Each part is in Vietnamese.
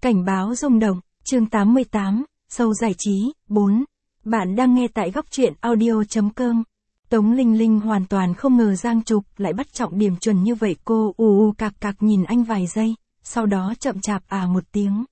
Cảnh báo rung động, chương 88, sâu giải trí, 4. Bạn đang nghe tại góc truyện audio.com. Tống Linh Linh hoàn toàn không ngờ Giang Trục lại bắt trọng điểm chuẩn như vậy, cô cạc cạc nhìn anh vài giây, sau đó chậm chạp một tiếng.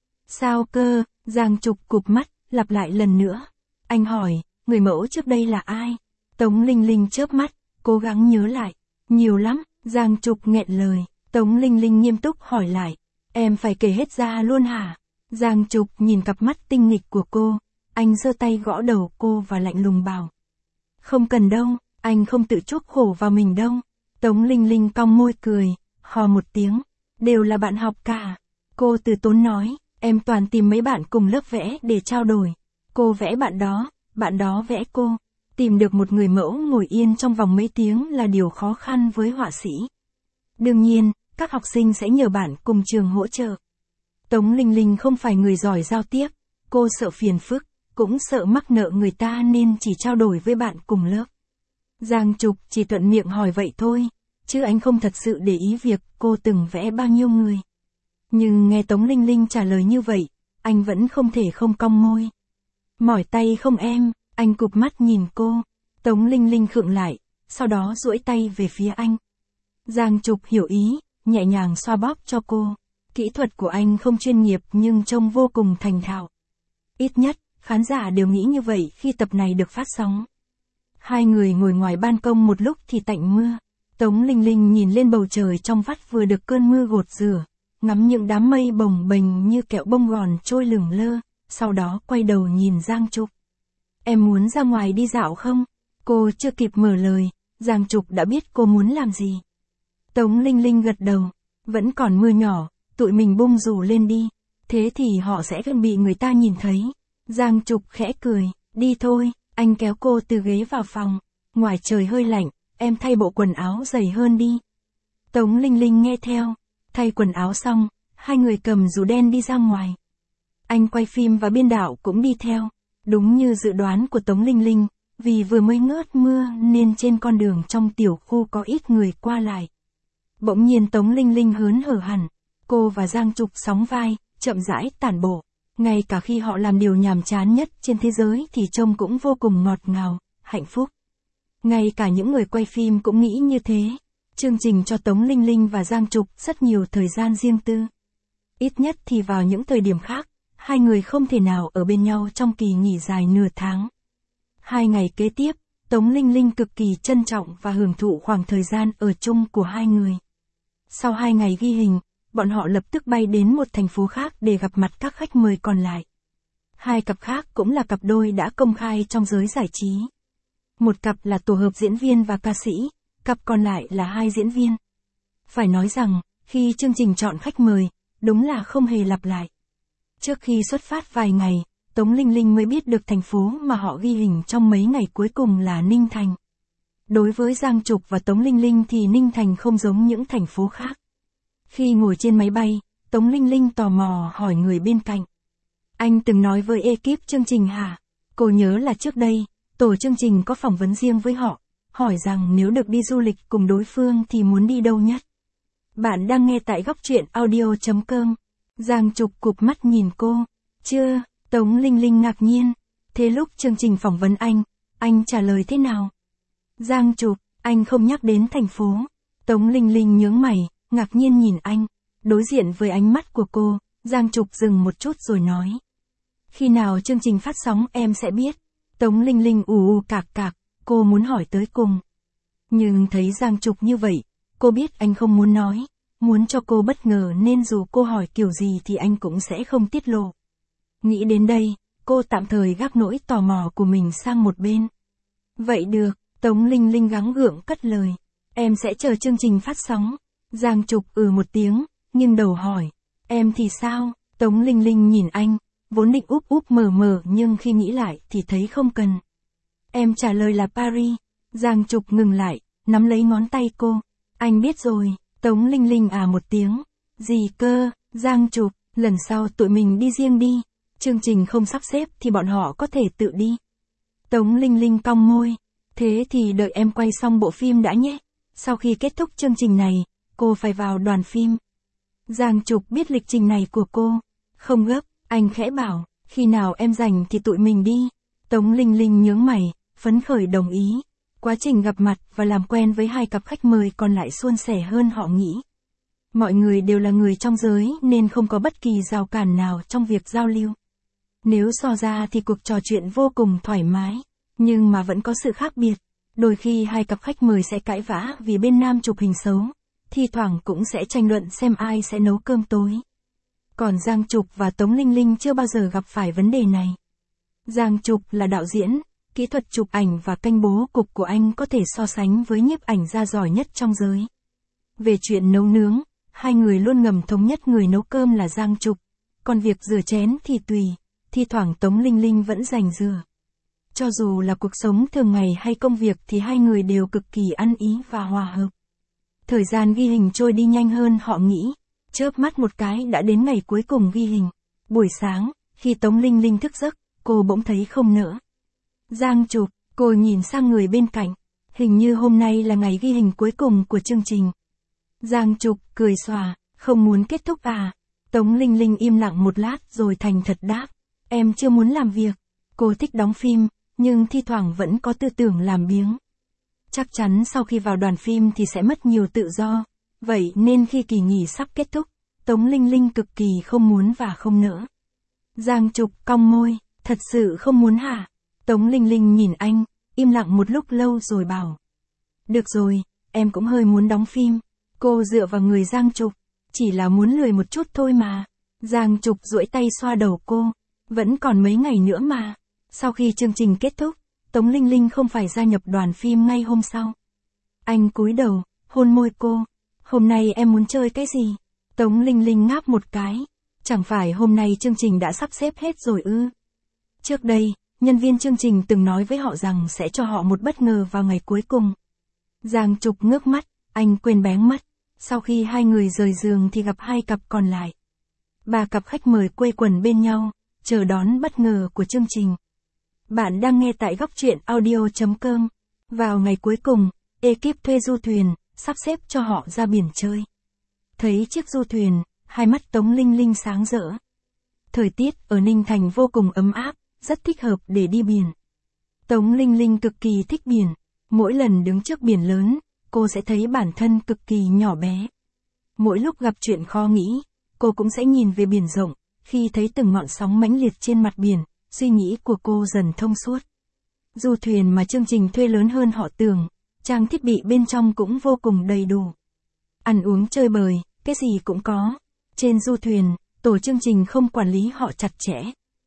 Sao cơ? Giang Trục cụp mắt, lặp lại lần nữa. Anh hỏi, người mẫu trước đây là ai? Tống Linh Linh chớp mắt, cố gắng nhớ lại. Nhiều lắm, Giang Trục nghẹn lời. Tống Linh Linh nghiêm túc hỏi lại. Em phải kể hết ra luôn hả? Giang Trục nhìn cặp mắt tinh nghịch của cô. Anh giơ tay gõ đầu cô và lạnh lùng bảo. Không cần đâu, anh không tự chuốc khổ vào mình đâu. Tống Linh Linh cong môi cười, hò một tiếng. Đều là bạn học cả. Cô từ tốn nói, em toàn tìm mấy bạn cùng lớp vẽ để trao đổi. Cô vẽ bạn đó vẽ cô. Tìm được một người mẫu ngồi yên trong vòng mấy tiếng là điều khó khăn với họa sĩ. Đương nhiên, các học sinh sẽ nhờ bạn cùng trường hỗ trợ. Tống Linh Linh không phải người giỏi giao tiếp, cô sợ phiền phức, cũng sợ mắc nợ người ta nên chỉ trao đổi với bạn cùng lớp. Giang Trục chỉ thuận miệng hỏi vậy thôi, chứ anh không thật sự để ý việc cô từng vẽ bao nhiêu người. Nhưng nghe Tống Linh Linh trả lời như vậy, anh vẫn không thể không cong môi. Mỏi tay không em? Anh cụp mắt nhìn cô. Tống Linh Linh khựng lại, sau đó duỗi tay về phía anh. Giang Trục hiểu ý, nhẹ nhàng xoa bóp cho cô. Kỹ thuật của anh không chuyên nghiệp nhưng trông vô cùng thành thạo. Ít nhất, khán giả đều nghĩ như vậy khi tập này được phát sóng. Hai người ngồi ngoài ban công một lúc thì tạnh mưa. Tống Linh Linh nhìn lên bầu trời trong vắt vừa được cơn mưa gột rửa, ngắm những đám mây bồng bềnh như kẹo bông gòn trôi lửng lơ, sau đó quay đầu nhìn Giang Trục. Em muốn ra ngoài đi dạo không? Cô chưa kịp mở lời, Giang Trục đã biết cô muốn làm gì. Tống Linh Linh gật đầu, vẫn còn mưa nhỏ, tụi mình bung dù lên đi, thế thì họ sẽ gần bị người ta nhìn thấy. Giang Trục khẽ cười, đi thôi, anh kéo cô từ ghế vào phòng, ngoài trời hơi lạnh, em thay bộ quần áo dày hơn đi. Tống Linh Linh nghe theo, thay quần áo xong, hai người cầm dù đen đi ra ngoài. Anh quay phim và biên đạo cũng đi theo, đúng như dự đoán của Tống Linh Linh, vì vừa mới ngớt mưa nên trên con đường trong tiểu khu có ít người qua lại. Bỗng nhiên Tống Linh Linh hớn hở hẳn, cô và Giang Trục sóng vai, chậm rãi tản bộ. Ngay cả khi họ làm điều nhàm chán nhất trên thế giới thì trông cũng vô cùng ngọt ngào, hạnh phúc. Ngay cả những người quay phim cũng nghĩ như thế. Chương trình cho Tống Linh Linh và Giang Trục rất nhiều thời gian riêng tư. Ít nhất thì vào những thời điểm khác, hai người không thể nào ở bên nhau trong kỳ nghỉ dài nửa tháng. 2 ngày kế tiếp, Tống Linh Linh cực kỳ trân trọng và hưởng thụ khoảng thời gian ở chung của hai người. Sau 2 ngày ghi hình, bọn họ lập tức bay đến một thành phố khác để gặp mặt các khách mời còn lại. 2 cặp khác cũng là cặp đôi đã công khai trong giới giải trí. Một cặp là tổ hợp diễn viên và ca sĩ, cặp còn lại là 2 diễn viên. Phải nói rằng, khi chương trình chọn khách mời, đúng là không hề lặp lại. Trước khi xuất phát vài ngày, Tống Linh Linh mới biết được thành phố mà họ ghi hình trong mấy ngày cuối cùng là Ninh Thành. Đối với Giang Trục và Tống Linh Linh thì Ninh Thành không giống những thành phố khác. Khi ngồi trên máy bay, Tống Linh Linh tò mò hỏi người bên cạnh. Anh từng nói với ekip chương trình hả? Cô nhớ là trước đây, tổ chương trình có phỏng vấn riêng với họ, hỏi rằng nếu được đi du lịch cùng đối phương thì muốn đi đâu nhất. Bạn đang nghe tại góc truyện audio.com. Giang Trục cụp mắt nhìn cô. Chưa, Tống Linh Linh ngạc nhiên. Thế lúc chương trình phỏng vấn anh trả lời thế nào? Giang Trục, anh không nhắc đến thành phố. Tống Linh Linh nhướng mày, ngạc nhiên nhìn anh. Đối diện với ánh mắt của cô, Giang Trục dừng một chút rồi nói. Khi nào chương trình phát sóng em sẽ biết. Tống Linh Linh cạc cạc, cô muốn hỏi tới cùng. Nhưng thấy Giang Trục như vậy, cô biết anh không muốn nói, muốn cho cô bất ngờ nên dù cô hỏi kiểu gì thì anh cũng sẽ không tiết lộ. Nghĩ đến đây, cô tạm thời gác nỗi tò mò của mình sang một bên. Vậy được, Tống Linh Linh gắng gượng cất lời. Em sẽ chờ chương trình phát sóng. Giang Trục một tiếng, nghiêng đầu hỏi. Em thì sao? Tống Linh Linh nhìn anh, vốn định úp mở nhưng khi nghĩ lại thì thấy không cần. Em trả lời là Paris. Giang Trục ngừng lại, nắm lấy ngón tay cô. Anh biết rồi. Tống Linh Linh một tiếng. Gì cơ? Giang Trục, lần sau tụi mình đi riêng đi. Chương trình không sắp xếp thì bọn họ có thể tự đi. Tống Linh Linh cong môi. Thế thì đợi em quay xong bộ phim đã nhé. Sau khi kết thúc chương trình này, cô phải vào đoàn phim. Giang Trục biết lịch trình này của cô. Không gấp, anh khẽ bảo, khi nào em rảnh thì tụi mình đi. Tống Linh Linh nhướng mày, phấn khởi đồng ý. Quá trình gặp mặt và làm quen với hai cặp khách mời còn lại suôn sẻ hơn họ nghĩ. Mọi người đều là người trong giới nên không có bất kỳ rào cản nào trong việc giao lưu. Nếu so ra thì cuộc trò chuyện vô cùng thoải mái, nhưng mà vẫn có sự khác biệt. Đôi khi hai cặp khách mời sẽ cãi vã vì bên nam chụp hình xấu, thi thoảng cũng sẽ tranh luận xem ai sẽ nấu cơm tối. Còn Giang Trục và Tống Linh Linh chưa bao giờ gặp phải vấn đề này. Giang Trục là đạo diễn, kỹ thuật chụp ảnh và kênh bố cục của anh có thể so sánh với nhiếp ảnh gia giỏi nhất trong giới. Về chuyện nấu nướng, hai người luôn ngầm thống nhất người nấu cơm là Giang Trục, còn việc rửa chén thì tùy, thi thoảng Tống Linh Linh vẫn giành rửa. Cho dù là cuộc sống thường ngày hay công việc thì hai người đều cực kỳ ăn ý và hòa hợp. Thời gian ghi hình trôi đi nhanh hơn họ nghĩ, chớp mắt một cái đã đến ngày cuối cùng ghi hình. Buổi sáng, khi Tống Linh Linh thức giấc, cô bỗng thấy không nỡ. Giang Trục, cô nhìn sang người bên cạnh, hình như hôm nay là ngày ghi hình cuối cùng của chương trình. Giang Trục cười xòa, không muốn kết thúc à? Tống Linh Linh im lặng một lát rồi thành thật đáp, em chưa muốn làm việc. Cô thích đóng phim, nhưng thi thoảng vẫn có tư tưởng làm biếng. Chắc chắn sau khi vào đoàn phim thì sẽ mất nhiều tự do, vậy nên khi kỳ nghỉ sắp kết thúc, Tống Linh Linh cực kỳ không muốn và không nỡ. Giang Trục cong môi, thật sự không muốn hả? Tống Linh Linh nhìn anh, im lặng một lúc lâu rồi bảo. Được rồi, em cũng hơi muốn đóng phim. Cô dựa vào người Giang Trục, chỉ là muốn lười một chút thôi mà. Giang Trục duỗi tay xoa đầu cô, vẫn còn mấy ngày nữa mà. Sau khi chương trình kết thúc, Tống Linh Linh không phải gia nhập đoàn phim ngay hôm sau. Anh cúi đầu, hôn môi cô. Hôm nay em muốn chơi cái gì? Tống Linh Linh ngáp một cái. Chẳng phải hôm nay chương trình đã sắp xếp hết rồi ư? Trước đây, nhân viên chương trình từng nói với họ rằng sẽ cho họ một bất ngờ vào ngày cuối cùng. Giang Trục ngước mắt, anh quên bén mất. Sau khi hai người rời giường thì gặp hai cặp còn lại. Ba cặp khách mời quây quần bên nhau, chờ đón bất ngờ của chương trình. Bạn đang nghe tại góc truyện audio.com. Vào ngày cuối cùng, ekip thuê du thuyền, sắp xếp cho họ ra biển chơi. Thấy chiếc du thuyền, hai mắt Tống Linh Linh sáng rỡ. Thời tiết ở Ninh Thành vô cùng ấm áp, rất thích hợp để đi biển. Tống Linh Linh cực kỳ thích biển. Mỗi lần đứng trước biển lớn, cô sẽ thấy bản thân cực kỳ nhỏ bé. Mỗi lúc gặp chuyện khó nghĩ, cô cũng sẽ nhìn về biển rộng, khi thấy từng ngọn sóng mãnh liệt trên mặt biển, suy nghĩ của cô dần thông suốt. Du thuyền mà chương trình thuê lớn hơn họ tưởng, trang thiết bị bên trong cũng vô cùng đầy đủ. Ăn uống chơi bời, cái gì cũng có. Trên du thuyền, tổ chương trình không quản lý họ chặt chẽ.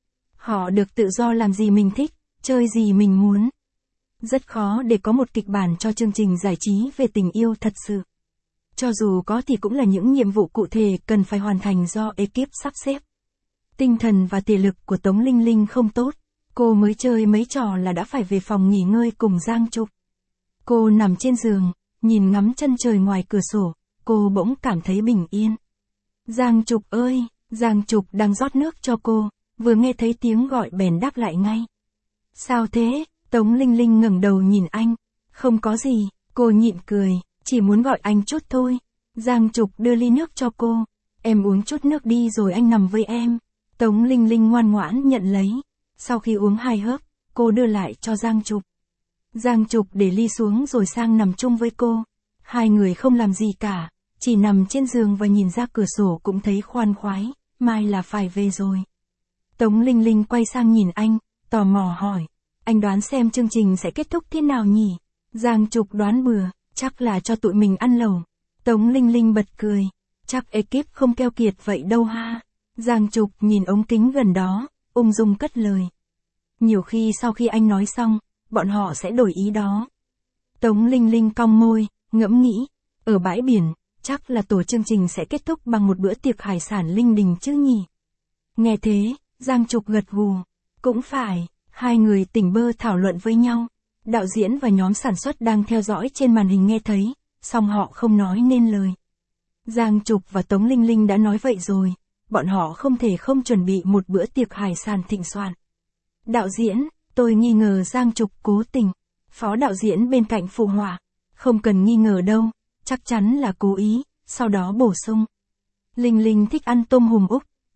Họ được tự do làm gì mình thích, chơi gì mình muốn. Rất khó để có một kịch bản cho chương trình giải trí về tình yêu thật sự. Cho dù có thì cũng là những nhiệm vụ cụ thể cần phải hoàn thành do ekip sắp xếp. Tinh thần và thể lực của Tống Linh Linh không tốt, cô mới chơi mấy trò là đã phải về phòng nghỉ ngơi cùng Giang Trục. Cô nằm trên giường, nhìn ngắm chân trời ngoài cửa sổ, cô bỗng cảm thấy bình yên. Giang Trục ơi, Giang Trục đang rót nước cho cô, vừa nghe thấy tiếng gọi bèn đáp lại ngay. Sao thế? Tống Linh Linh ngẩng đầu nhìn anh. Không có gì, cô nhịn cười, chỉ muốn gọi anh chút thôi. Giang Trục đưa ly nước cho cô. Em uống chút nước đi rồi anh nằm với em. Tống Linh Linh ngoan ngoãn nhận lấy. Sau khi uống 2 hớp, cô đưa lại cho Giang Trục. Giang Trục để ly xuống rồi sang nằm chung với cô. Hai người không làm gì cả, chỉ nằm trên giường và nhìn ra cửa sổ cũng thấy khoan khoái, mai là phải về rồi. Tống Linh Linh quay sang nhìn anh, tò mò hỏi. Anh đoán xem chương trình sẽ kết thúc thế nào nhỉ? Giang Trục đoán bừa, chắc là cho tụi mình ăn lẩu. Tống Linh Linh bật cười. Chắc ekip không keo kiệt vậy đâu ha. Giang Trục nhìn ống kính gần đó, ung dung cất lời. Nhiều khi sau khi anh nói xong, bọn họ sẽ đổi ý đó. Tống Linh Linh cong môi, ngẫm nghĩ. Ở bãi biển, chắc là tổ chương trình sẽ kết thúc bằng một bữa tiệc hải sản linh đình chứ nhỉ? Nghe thế, Giang Trục gật gù. Cũng phải. Hai người tỉnh bơ thảo luận với nhau. Đạo diễn và nhóm sản xuất đang theo dõi trên màn hình nghe thấy, song họ không nói nên lời. Giang Trục và Tống Linh Linh đã nói vậy rồi, bọn họ không thể không chuẩn bị một bữa tiệc hải sản thịnh soạn. Đạo diễn, tôi nghi ngờ Giang Trục cố tình. Phó đạo diễn bên cạnh phụ họa. Không cần nghi ngờ đâu, chắc chắn là cố ý, sau đó bổ sung. Linh Linh thích ăn tôm hùm Úc,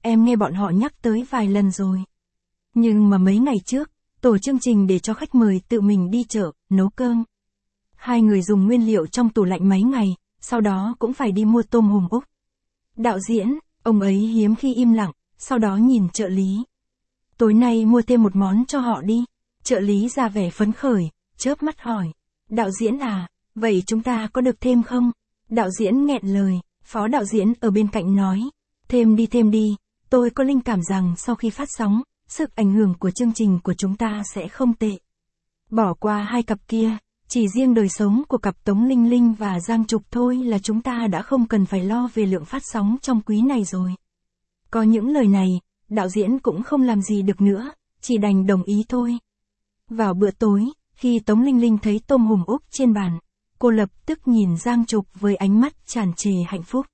em nghe bọn họ nhắc tới vài lần rồi. Nhưng mà mấy ngày trước, tổ chương trình để cho khách mời tự mình đi chợ, nấu cơm. Hai người dùng nguyên liệu trong tủ lạnh mấy ngày, sau đó cũng phải đi mua tôm hùm Úc. Đạo diễn, ông ấy hiếm khi im lặng, sau đó nhìn trợ lý. Tối nay mua thêm một món cho họ đi. Trợ lý ra vẻ phấn khởi, chớp mắt hỏi. Đạo diễn à, vậy chúng ta có được thêm không? Đạo diễn nghẹn lời, phó đạo diễn ở bên cạnh nói. Thêm đi, tôi có linh cảm rằng sau khi phát sóng, sức ảnh hưởng của chương trình của chúng ta sẽ không tệ. Bỏ qua hai cặp kia, chỉ riêng đời sống của cặp Tống Linh Linh và Giang Trục thôi là chúng ta đã không cần phải lo về lượng phát sóng trong quý này rồi. Có những lời này, đạo diễn cũng không làm gì được nữa, chỉ đành đồng ý thôi. Vào bữa tối, khi Tống Linh Linh thấy tôm hùm Úc trên bàn, cô lập tức nhìn Giang Trục với ánh mắt tràn trề hạnh phúc.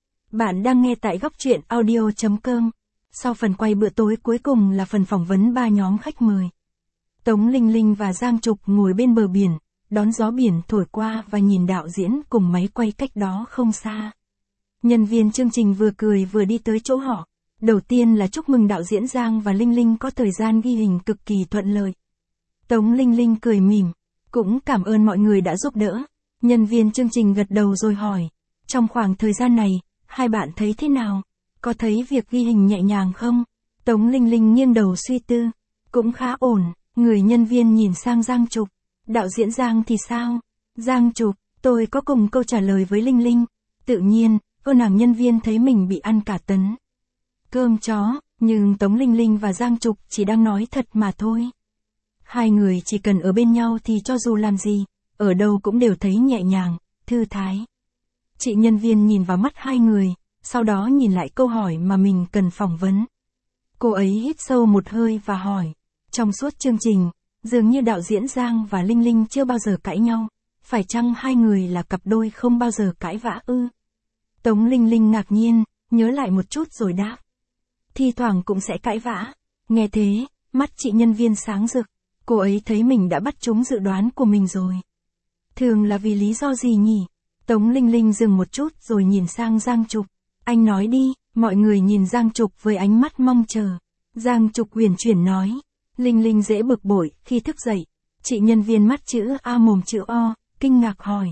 Bạn đang nghe tại góc truyện audio.com. Sau phần quay bữa tối cuối cùng là phần phỏng vấn ba nhóm khách mời. Tống Linh Linh và Giang Trục ngồi bên bờ biển, đón gió biển thổi qua và nhìn đạo diễn cùng máy quay cách đó không xa. Nhân viên chương trình vừa cười vừa đi tới chỗ họ. Đầu tiên là chúc mừng đạo diễn Giang và Linh Linh có thời gian ghi hình cực kỳ thuận lợi. Tống Linh Linh cười mỉm, cũng cảm ơn mọi người đã giúp đỡ. Nhân viên chương trình gật đầu rồi hỏi, trong khoảng thời gian này, hai bạn thấy thế nào? Có thấy việc ghi hình nhẹ nhàng không? Tống Linh Linh nghiêng đầu suy tư, cũng khá ổn. Người nhân viên nhìn sang Giang Trục, đạo diễn Giang thì sao? Giang Trục, tôi có cùng câu trả lời với Linh Linh. Tự nhiên, cô nàng nhân viên thấy mình bị ăn cả tấn cơm chó, nhưng Tống Linh Linh và Giang Trục chỉ đang nói thật mà thôi. Hai người chỉ cần ở bên nhau thì cho dù làm gì, ở đâu cũng đều thấy nhẹ nhàng, thư thái. Chị nhân viên nhìn vào mắt hai người, sau đó nhìn lại câu hỏi mà mình cần phỏng vấn. Cô ấy hít sâu một hơi và hỏi, trong suốt chương trình, dường như đạo diễn Giang và Linh Linh chưa bao giờ cãi nhau, phải chăng hai người là cặp đôi không bao giờ cãi vã ư? Tống Linh Linh ngạc nhiên, nhớ lại một chút rồi đáp. Thi thoảng cũng sẽ cãi vã. Nghe thế, mắt chị nhân viên sáng rực, cô ấy thấy mình đã bắt trúng dự đoán của mình rồi. Thường là vì lý do gì nhỉ? Tống Linh Linh dừng một chút rồi nhìn sang Giang Trục. Anh nói đi, mọi người nhìn Giang Trục với ánh mắt mong chờ. Giang Trục huyền chuyển nói. Linh Linh dễ bực bội khi thức dậy. Chị nhân viên mắt chữ A mồm chữ O, kinh ngạc hỏi.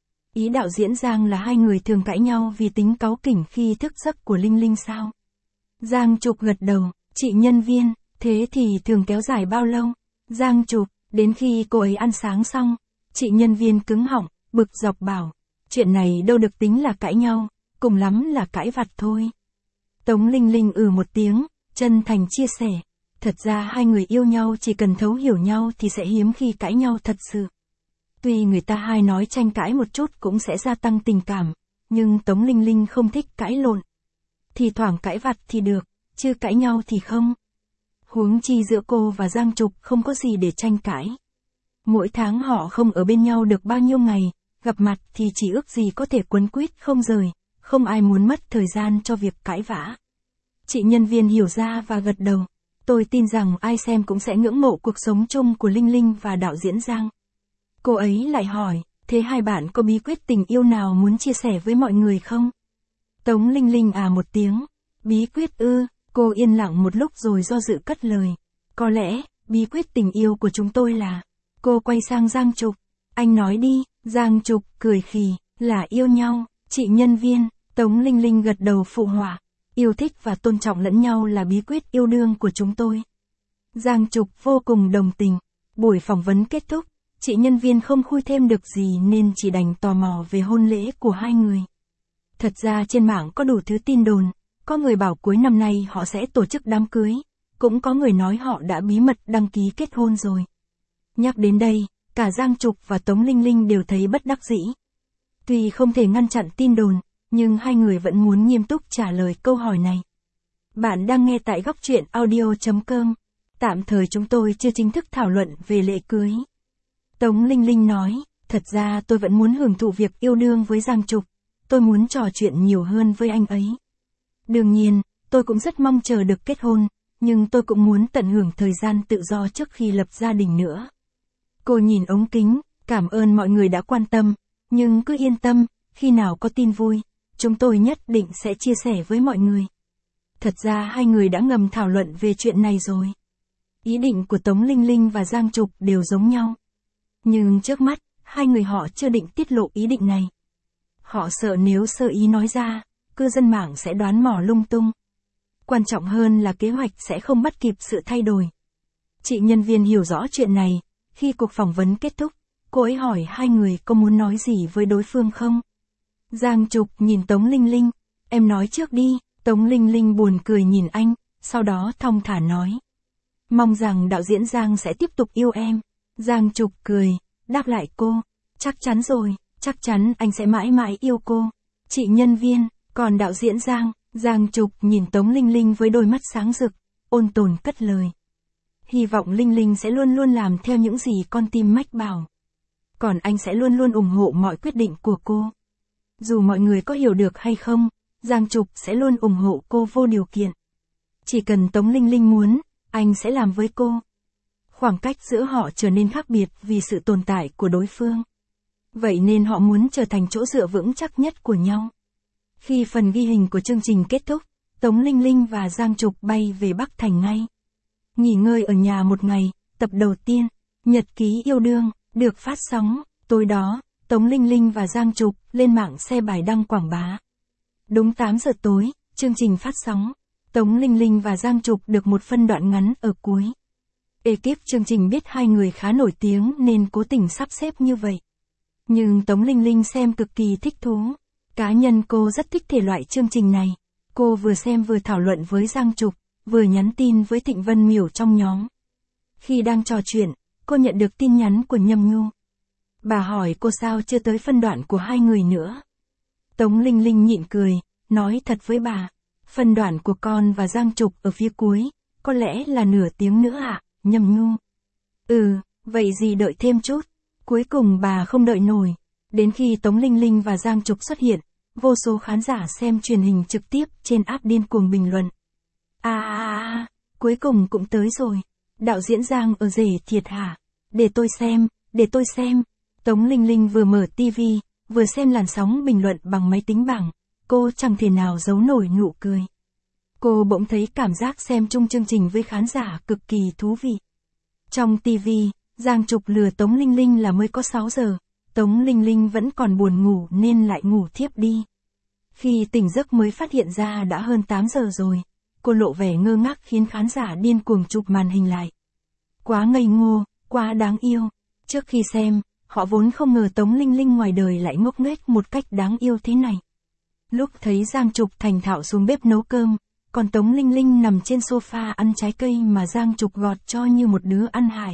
Ý đạo diễn Giang là hai người thường cãi nhau vì tính cáu kỉnh khi thức giấc của Linh Linh sao? Giang Trục gật đầu, chị nhân viên, thế thì thường kéo dài bao lâu? Giang Trục, đến khi cô ấy ăn sáng xong. Chị nhân viên cứng họng, bực dọc bảo. Chuyện này đâu được tính là cãi nhau, cùng lắm là cãi vặt thôi. Tống Linh Linh một tiếng, chân thành chia sẻ. Thật ra hai người yêu nhau chỉ cần thấu hiểu nhau thì sẽ hiếm khi cãi nhau thật sự. Tuy người ta hay nói tranh cãi một chút cũng sẽ gia tăng tình cảm, nhưng Tống Linh Linh không thích cãi lộn. Thì thoảng cãi vặt thì được, chứ cãi nhau thì không. Huống chi giữa cô và Giang Trục không có gì để tranh cãi. Mỗi tháng họ không ở bên nhau được bao nhiêu ngày, gặp mặt thì chỉ ước gì có thể quấn quýt không rời, không ai muốn mất thời gian cho việc cãi vã. Chị nhân viên hiểu ra và gật đầu. Tôi tin rằng ai xem cũng sẽ ngưỡng mộ cuộc sống chung của Linh Linh và đạo diễn Giang. Cô ấy lại hỏi, thế hai bạn có bí quyết tình yêu nào muốn chia sẻ với mọi người không? Tống Linh Linh một tiếng. Bí quyết ư? Cô yên lặng một lúc rồi do dự cất lời. Có lẽ, bí quyết tình yêu của chúng tôi là... Cô quay sang Giang Trục. Anh nói đi. Giang Trục cười khì, là yêu nhau. Chị nhân viên, Tống Linh Linh gật đầu phụ họa. Yêu thích và tôn trọng lẫn nhau là bí quyết yêu đương của chúng tôi. Giang Trục vô cùng đồng tình. Buổi phỏng vấn kết thúc, chị nhân viên không khui thêm được gì nên chỉ đành tò mò về hôn lễ của hai người. Thật ra trên mạng có đủ thứ tin đồn, có người bảo cuối năm nay họ sẽ tổ chức đám cưới, cũng có người nói họ đã bí mật đăng ký kết hôn rồi. Nhắc đến đây, cả Giang Trục và Tống Linh Linh đều thấy bất đắc dĩ. Tuy không thể ngăn chặn tin đồn, nhưng hai người vẫn muốn nghiêm túc trả lời câu hỏi này. Bạn đang nghe tại góc truyện audio.com. Tạm thời chúng tôi chưa chính thức thảo luận về lễ cưới. Tống Linh Linh nói, thật ra tôi vẫn muốn hưởng thụ việc yêu đương với Giang Trục. Tôi muốn trò chuyện nhiều hơn với anh ấy. Đương nhiên, tôi cũng rất mong chờ được kết hôn, nhưng tôi cũng muốn tận hưởng thời gian tự do trước khi lập gia đình nữa. Cô nhìn ống kính, cảm ơn mọi người đã quan tâm, nhưng cứ yên tâm, khi nào có tin vui, chúng tôi nhất định sẽ chia sẻ với mọi người. Thật ra hai người đã ngầm thảo luận về chuyện này rồi. Ý định của Tống Linh Linh và Giang Trục đều giống nhau. Nhưng trước mắt, hai người họ chưa định tiết lộ ý định này. Họ sợ nếu sơ ý nói ra, cư dân mạng sẽ đoán mò lung tung. Quan trọng hơn là kế hoạch sẽ không bắt kịp sự thay đổi. Chị nhân viên hiểu rõ chuyện này, khi cuộc phỏng vấn kết thúc, cô ấy hỏi hai người có muốn nói gì với đối phương không? Giang Trục nhìn Tống Linh Linh, em nói trước đi. Tống Linh Linh buồn cười nhìn anh, sau đó thong thả nói. Mong rằng đạo diễn Giang sẽ tiếp tục yêu em. Giang Trục cười, đáp lại cô. Chắc chắn rồi, chắc chắn anh sẽ mãi mãi yêu cô. Chị nhân viên, còn đạo diễn Giang, Giang Trục nhìn Tống Linh Linh với đôi mắt sáng rực, ôn tồn cất lời. Hy vọng Linh Linh sẽ luôn luôn làm theo những gì con tim mách bảo. Còn anh sẽ luôn luôn ủng hộ mọi quyết định của cô. Dù mọi người có hiểu được hay không, Giang Trục sẽ luôn ủng hộ cô vô điều kiện. Chỉ cần Tống Linh Linh muốn, anh sẽ làm với cô. Khoảng cách giữa họ trở nên khác biệt vì sự tồn tại của đối phương. Vậy nên họ muốn trở thành chỗ dựa vững chắc nhất của nhau. Khi phần ghi hình của chương trình kết thúc, Tống Linh Linh và Giang Trục bay về Bắc Thành ngay. Nghỉ ngơi ở nhà một ngày, tập đầu tiên, Nhật ký yêu đương, được phát sóng. Tối đó, Tống Linh Linh và Giang Trục lên mạng xe bài đăng quảng bá. Đúng 8 giờ tối, chương trình phát sóng. Tống Linh Linh và Giang Trục được một phân đoạn ngắn ở cuối. Ekip chương trình biết hai người khá nổi tiếng nên cố tình sắp xếp như vậy. Nhưng Tống Linh Linh xem cực kỳ thích thú. Cá nhân cô rất thích thể loại chương trình này. Cô vừa xem vừa thảo luận với Giang Trục, vừa nhắn tin với Thịnh Vân Miểu trong nhóm. Khi đang trò chuyện, cô nhận được tin nhắn của Nhâm Nhu. Bà hỏi cô sao chưa tới phân đoạn của hai người nữa. Tống Linh Linh nhịn cười, nói thật với bà. Phân đoạn của con và Giang Trục ở phía cuối, có lẽ là nửa tiếng nữa ạ, Nhâm Nhu. Vậy gì đợi thêm chút. Cuối cùng bà không đợi nổi. Đến khi Tống Linh Linh và Giang Trục xuất hiện, vô số khán giả xem truyền hình trực tiếp trên app điên cuồng bình luận. Cuối cùng cũng tới rồi. Đạo diễn Giang ở rể thiệt hả? Để tôi xem. Tống Linh Linh vừa mở TV, vừa xem làn sóng bình luận bằng máy tính bảng. Cô chẳng thể nào giấu nổi nụ cười. Cô bỗng thấy cảm giác xem chung chương trình với khán giả cực kỳ thú vị. Trong TV, Giang Trục lừa Tống Linh Linh là mới có 6 giờ. Tống Linh Linh vẫn còn buồn ngủ nên lại ngủ thiếp đi. Khi tỉnh giấc mới phát hiện ra đã hơn 8 giờ rồi. Cô lộ vẻ ngơ ngác khiến khán giả điên cuồng chụp màn hình lại. Quá ngây ngô, quá đáng yêu. Trước khi xem, họ vốn không ngờ Tống Linh Linh ngoài đời lại ngốc nghếch một cách đáng yêu thế này. Lúc thấy Giang Trục thành thạo xuống bếp nấu cơm, còn Tống Linh Linh nằm trên sofa ăn trái cây mà Giang Trục gọt cho như một đứa ăn hại.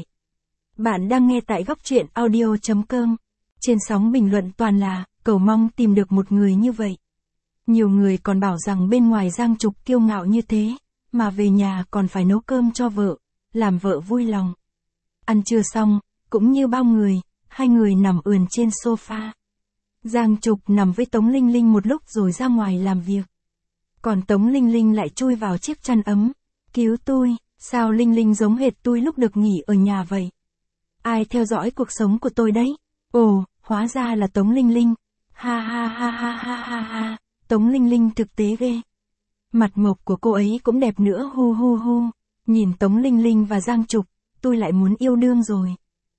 Bạn đang nghe tại góc truyện audio.com. Trên sóng bình luận toàn là, cầu mong tìm được một người như vậy. Nhiều người còn bảo rằng bên ngoài Giang Trục kiêu ngạo như thế, mà về nhà còn phải nấu cơm cho vợ, làm vợ vui lòng. Ăn trưa xong, cũng như bao người, hai người nằm ườn trên sofa. Giang Trục nằm với Tống Linh Linh một lúc rồi ra ngoài làm việc. Còn Tống Linh Linh lại chui vào chiếc chăn ấm. Cứu tôi, sao Linh Linh giống hệt tôi lúc được nghỉ ở nhà vậy? Ai theo dõi cuộc sống của tôi đấy? Ồ, hóa ra là Tống Linh Linh. Ha ha ha ha ha ha ha. Tống Linh Linh thực tế ghê. Mặt mộc của cô ấy cũng đẹp nữa hu hu hu. Nhìn Tống Linh Linh và Giang Trục, tôi lại muốn yêu đương rồi.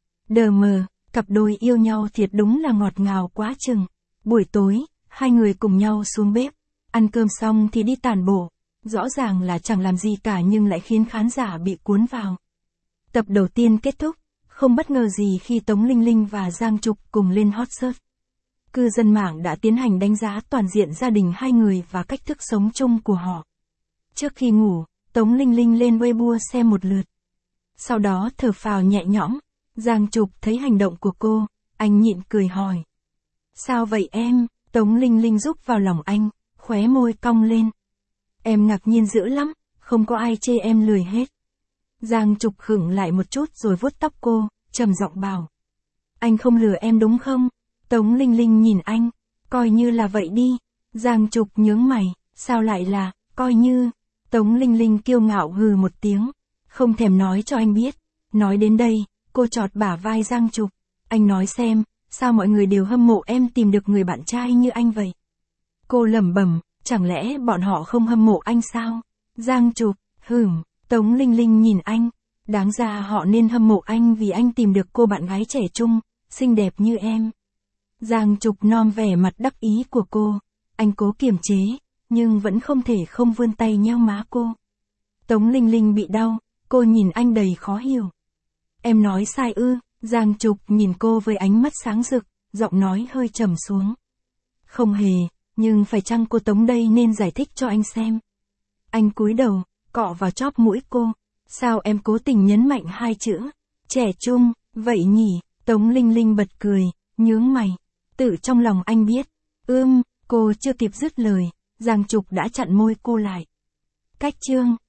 Đờ mờ, cặp đôi yêu nhau thiệt đúng là ngọt ngào quá chừng. Buổi tối, hai người cùng nhau xuống bếp. Ăn cơm xong thì đi tản bộ. Rõ ràng là chẳng làm gì cả nhưng lại khiến khán giả bị cuốn vào. Tập đầu tiên kết thúc, không bất ngờ gì khi Tống Linh Linh và Giang Trục cùng lên hot search. Cư dân mạng đã tiến hành đánh giá toàn diện gia đình hai người và cách thức sống chung của họ. Trước khi ngủ, Tống Linh Linh lên Weibo xem một lượt. Sau đó thở phào nhẹ nhõm. Giang Trục thấy hành động của cô, anh nhịn cười hỏi. Sao vậy em? Tống Linh Linh rúc vào lòng anh, khóe môi cong lên. Em ngạc nhiên dữ lắm, không có ai chê em lười hết. Giang Trục khựng lại một chút rồi vuốt tóc cô, trầm giọng bảo. Anh không lừa em đúng không? Tống Linh Linh nhìn anh, coi như là vậy đi. Giang Trục nhướng mày, sao lại là, coi như. Tống Linh Linh kiêu ngạo hừ một tiếng, không thèm nói cho anh biết. Nói đến đây, cô chọt bả vai Giang Trục. Anh nói xem, sao mọi người đều hâm mộ em tìm được người bạn trai như anh vậy? Cô lẩm bẩm, chẳng lẽ bọn họ không hâm mộ anh sao? Giang Trục, Tống Linh Linh nhìn anh. Đáng ra họ nên hâm mộ anh vì anh tìm được cô bạn gái trẻ trung, xinh đẹp như em. Giang Trục nom vẻ mặt đắc ý của cô. Anh cố kiềm chế, nhưng vẫn không thể không vươn tay nhéo má cô. Tống Linh Linh bị đau, cô nhìn anh đầy khó hiểu. Em nói sai ư? Giang Trục nhìn cô với ánh mắt sáng rực, giọng nói hơi trầm xuống. Không hề, nhưng phải chăng cô Tống đây nên giải thích cho anh xem. Anh cúi đầu, cọ vào chóp mũi cô. Sao em cố tình nhấn mạnh hai chữ? Trẻ trung, vậy nhỉ? Tống Linh Linh bật cười, nhướng mày. Tự trong lòng anh biết. Cô chưa kịp dứt lời, Giang Trục đã chặn môi cô lại. Cách chương